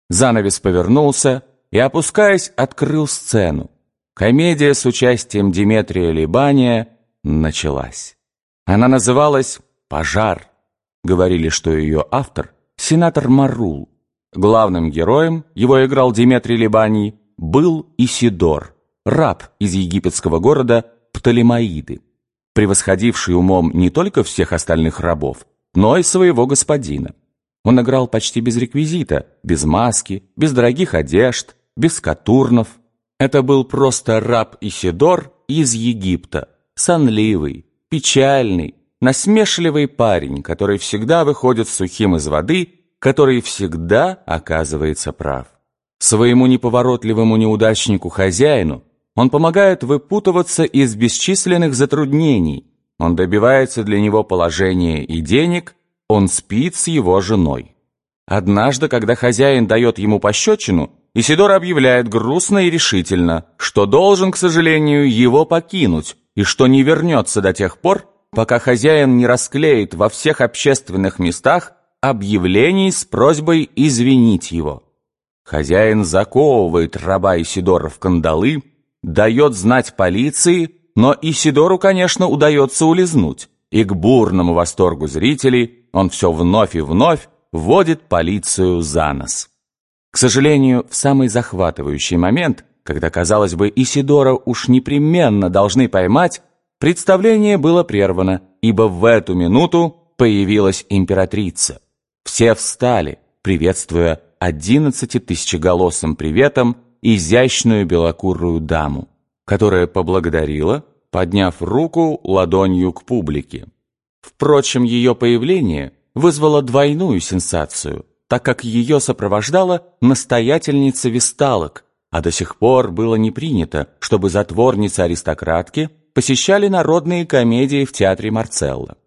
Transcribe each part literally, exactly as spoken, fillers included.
Занавес повернулся и, опускаясь, открыл сцену. Комедия с участием Деметрия Либания началась. Она называлась «Пожар». Говорили, что ее автор — сенатор Марул. Главным героем, его играл Деметрий Либаний, был Исидор, раб из египетского города Птолемаиды, превосходивший умом не только всех остальных рабов, но и своего господина. Он играл почти без реквизита, без маски, без дорогих одежд, без катурнов. Это был просто раб Исидор из Египта, сонливый, печальный, насмешливый парень, который всегда выходит сухим из воды, который всегда оказывается прав. Своему неповоротливому неудачнику-хозяину он помогает выпутываться из бесчисленных затруднений, он добивается для него положения и денег, он спит с его женой. Однажды, когда хозяин дает ему пощечину, Исидор объявляет грустно и решительно, что должен, к сожалению, его покинуть и что не вернется до тех пор, пока хозяин не расклеит во всех общественных местах объявлений с просьбой извинить его. Хозяин заковывает раба Исидора в кандалы, дает знать полиции, но Исидору, конечно, удается улизнуть, и к бурному восторгу зрителей он все вновь и вновь вводит полицию за нос. К сожалению, в самый захватывающий момент, когда, казалось бы, Исидора уж непременно должны поймать, представление было прервано, ибо в эту минуту появилась императрица. Все встали, приветствуя одиннадцатитысячеголосым приветом изящную белокурую даму, которая поблагодарила, подняв руку ладонью к публике. Впрочем, ее появление вызвало двойную сенсацию, так как ее сопровождала настоятельница весталок, а до сих пор было не принято, чтобы затворницы-аристократки посещали народные комедии в театре Марцелло.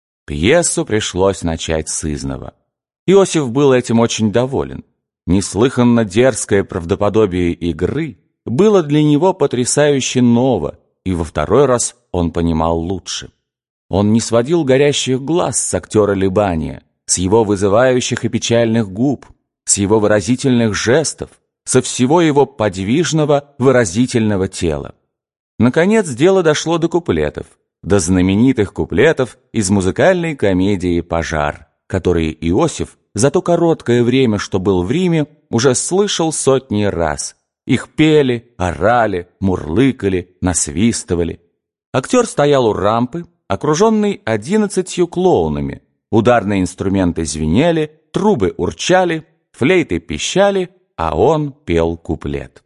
Пьесу пришлось начать с изного. Иосиф был этим очень доволен. Неслыханно дерзкое правдоподобие игры было для него потрясающе ново, и во второй раз он понимал лучше. Он не сводил горящих глаз с актера Либания, с его вызывающих и печальных губ, с его выразительных жестов, со всего его подвижного выразительного тела. Наконец дело дошло до куплетов, до знаменитых куплетов из музыкальной комедии «Пожар», которые Иосиф за то короткое время, что был в Риме, уже слышал сотни раз. Их пели, орали, мурлыкали, насвистывали. Актер стоял у рампы, окруженный одиннадцатью клоунами. Ударные инструменты звенели, трубы урчали, флейты пищали, а он пел куплет.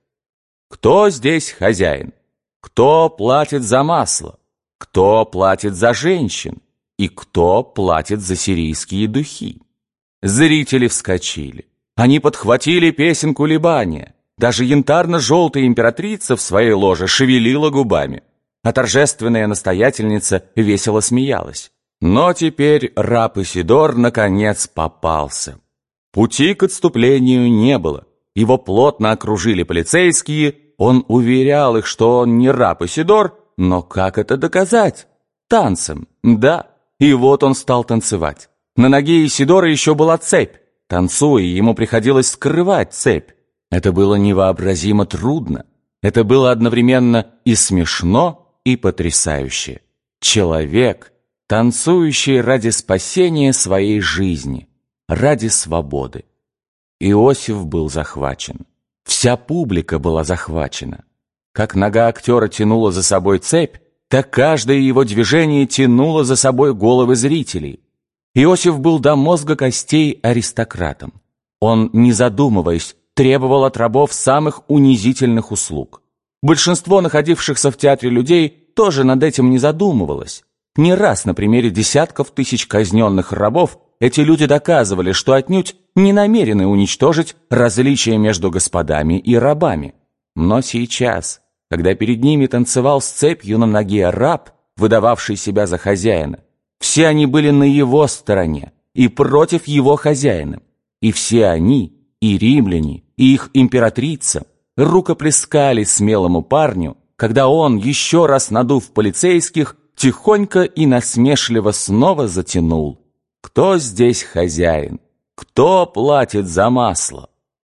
Кто здесь хозяин? Кто платит за масло? Кто платит за женщин? И кто платит за сирийские духи? Зрители вскочили. Они подхватили песенку Либания. Даже янтарно-желтая императрица в своей ложе шевелила губами, а торжественная настоятельница весело смеялась. Но теперь раб Исидор наконец попался. Пути к отступлению не было. Его плотно окружили полицейские. Он уверял их, что он не раб Исидор, но как это доказать? Танцем, да. И вот он стал танцевать. На ноге Исидора еще была цепь. Танцуя, ему приходилось скрывать цепь. Это было невообразимо трудно. Это было одновременно и смешно, и потрясающе. Человек, танцующий ради спасения своей жизни, ради свободы. Иосиф был захвачен. Вся публика была захвачена. Как нога актера тянула за собой цепь, так каждое его движение тянуло за собой головы зрителей. Иосиф был до мозга костей аристократом. Он, не задумываясь, требовал от рабов самых унизительных услуг. Большинство находившихся в театре людей тоже над этим не задумывалось. Не раз на примере десятков тысяч казненных рабов эти люди доказывали, что отнюдь не намерены уничтожить различия между господами и рабами. Но сейчас, когда перед ними танцевал с цепью на ноге раб, выдававший себя за хозяина, все они были на его стороне и против его хозяина. И все они, и римляне, и их императрица, рукоплескали смелому парню, когда он, еще раз надув полицейских, тихонько и насмешливо снова затянул: «Кто здесь хозяин? Кто платит за масло?»